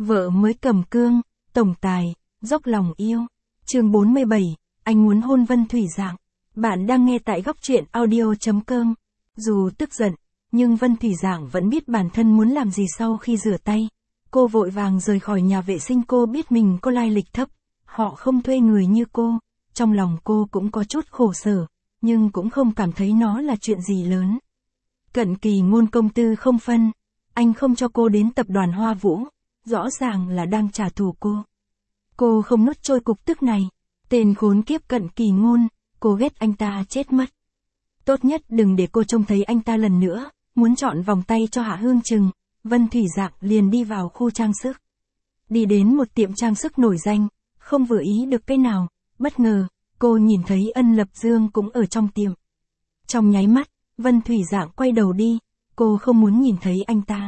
Vợ mới cầm cương, tổng tài, dốc lòng yêu. Chương 47, anh muốn hôn Vân Thủy Dạng. Bạn đang nghe tại góc truyện audio.com. Dù tức giận, nhưng Vân Thủy Dạng vẫn biết bản thân muốn làm gì sau khi rửa tay. Cô vội vàng rời khỏi nhà vệ sinh. Cô biết mình có lai lịch thấp, họ không thuê người như cô. Trong lòng cô cũng có chút khổ sở, nhưng cũng không cảm thấy nó là chuyện gì lớn. Cận Kỳ Ngôn công tư không phân, anh không cho cô đến tập đoàn Hoa Vũ, rõ ràng là đang trả thù cô. Cô không nuốt trôi cục tức này, tên khốn kiếp Cận Kỳ Ngôn, cô ghét anh ta chết mất. Tốt nhất đừng để cô trông thấy anh ta lần nữa, muốn chọn vòng tay cho Hạ Hương Trừng, Vân Thủy Dạng liền đi vào khu trang sức. Đi đến một tiệm trang sức nổi danh, không vừa ý được cái nào, bất ngờ, cô nhìn thấy Ân Lập Dương cũng ở trong tiệm. Trong nháy mắt, Vân Thủy Dạng quay đầu đi, cô không muốn nhìn thấy anh ta.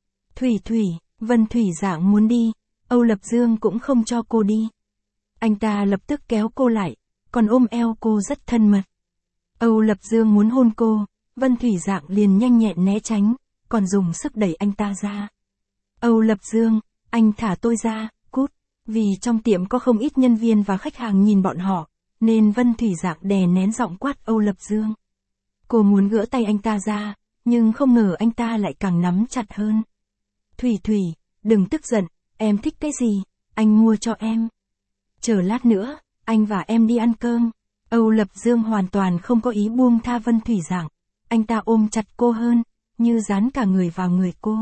Thủy, Vân Thủy Dạng muốn đi, Âu Lập Dương cũng không cho cô đi. Anh ta lập tức kéo cô lại, còn ôm eo cô rất thân mật. Âu Lập Dương muốn hôn cô, Vân Thủy Dạng liền nhanh nhẹn né tránh, còn dùng sức đẩy anh ta ra. Âu Lập Dương, anh thả tôi ra, cút. Vì trong tiệm có không ít nhân viên và khách hàng nhìn bọn họ, nên Vân Thủy Dạng đè nén giọng quát Âu Lập Dương. Cô muốn gỡ tay anh ta ra, nhưng không ngờ anh ta lại càng nắm chặt hơn. Thủy, đừng tức giận, em thích cái gì, anh mua cho em. Chờ lát nữa, anh và em đi ăn cơm. Âu Lập Dương hoàn toàn không có ý buông tha Vân Thủy Dạng, anh ta ôm chặt cô hơn, như dán cả người vào người cô.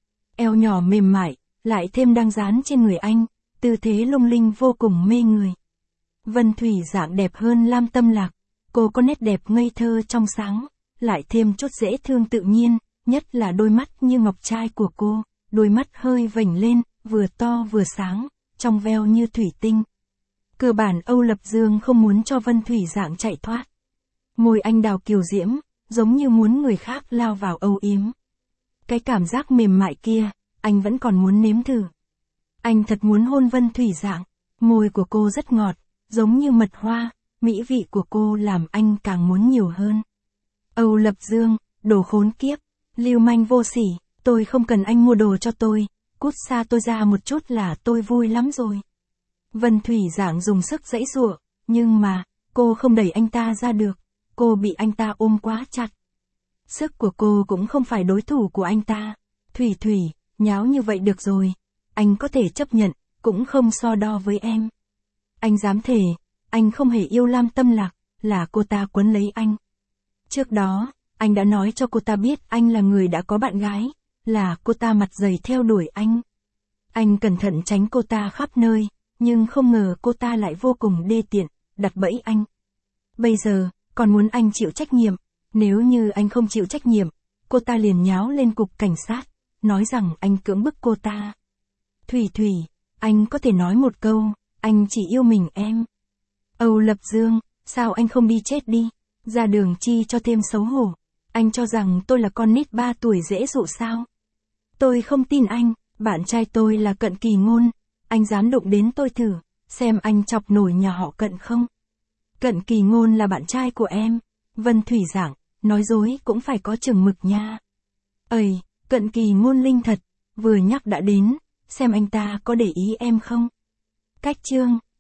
Eo nhỏ mềm mại, lại thêm đang dán trên người anh, tư thế lung linh vô cùng mê người. Vân Thủy Dạng đẹp hơn Lam Tâm Lạc, cô có nét đẹp ngây thơ trong sáng, lại thêm chút dễ thương tự nhiên, nhất là đôi mắt như ngọc trai của cô, đôi mắt hơi vểnh lên, vừa to vừa sáng, trong veo như thủy tinh. Cơ bản Âu Lập Dương không muốn cho Vân Thủy Dạng chạy thoát. Môi anh đào kiều diễm, giống như muốn người khác lao vào âu yếm. Cái cảm giác mềm mại kia, anh vẫn còn muốn nếm thử. Anh thật muốn hôn Vân Thủy Dạng, môi của cô rất ngọt, giống như mật hoa, mỹ vị của cô làm anh càng muốn nhiều hơn. Âu Lập Dương, đồ khốn kiếp, lưu manh vô sỉ, tôi không cần anh mua đồ cho tôi, cút xa tôi ra một chút là tôi vui lắm rồi. Vân Thủy Dạng dùng sức giãy giụa, nhưng mà, cô không đẩy anh ta ra được, cô bị anh ta ôm quá chặt. Sức của cô cũng không phải đối thủ của anh ta. Thủy, nháo như vậy được rồi, anh có thể chấp nhận, cũng không so đo với em. Anh dám thề, anh không hề yêu Lam Tâm Lạc, là cô ta quấn lấy anh. Trước đó, anh đã nói cho cô ta biết anh là người đã có bạn gái, là cô ta mặt dày theo đuổi anh. Anh cẩn thận tránh cô ta khắp nơi, nhưng không ngờ cô ta lại vô cùng đê tiện, đặt bẫy anh. Bây giờ, còn muốn anh chịu trách nhiệm, nếu như anh không chịu trách nhiệm, cô ta liền nháo lên cục cảnh sát, nói rằng anh cưỡng bức cô ta. Thủy, anh có thể nói một câu, anh chỉ yêu mình em. Âu Lập Dương, sao anh không đi chết đi, ra đường chi cho thêm xấu hổ. Anh cho rằng tôi là con nít 3 tuổi dễ dụ sao? Tôi không tin anh, bạn trai tôi là Cận Kỳ Ngôn, anh dám đụng đến tôi thử, xem anh chọc nổi nhà họ Cận không? Cận Kỳ Ngôn là bạn trai của em. Vân Thủy Dạng, nói dối cũng phải có chừng mực nha. Ây, Cận Kỳ Ngôn linh thật, vừa nhắc đã đến, xem anh ta có để ý em không? Cách chương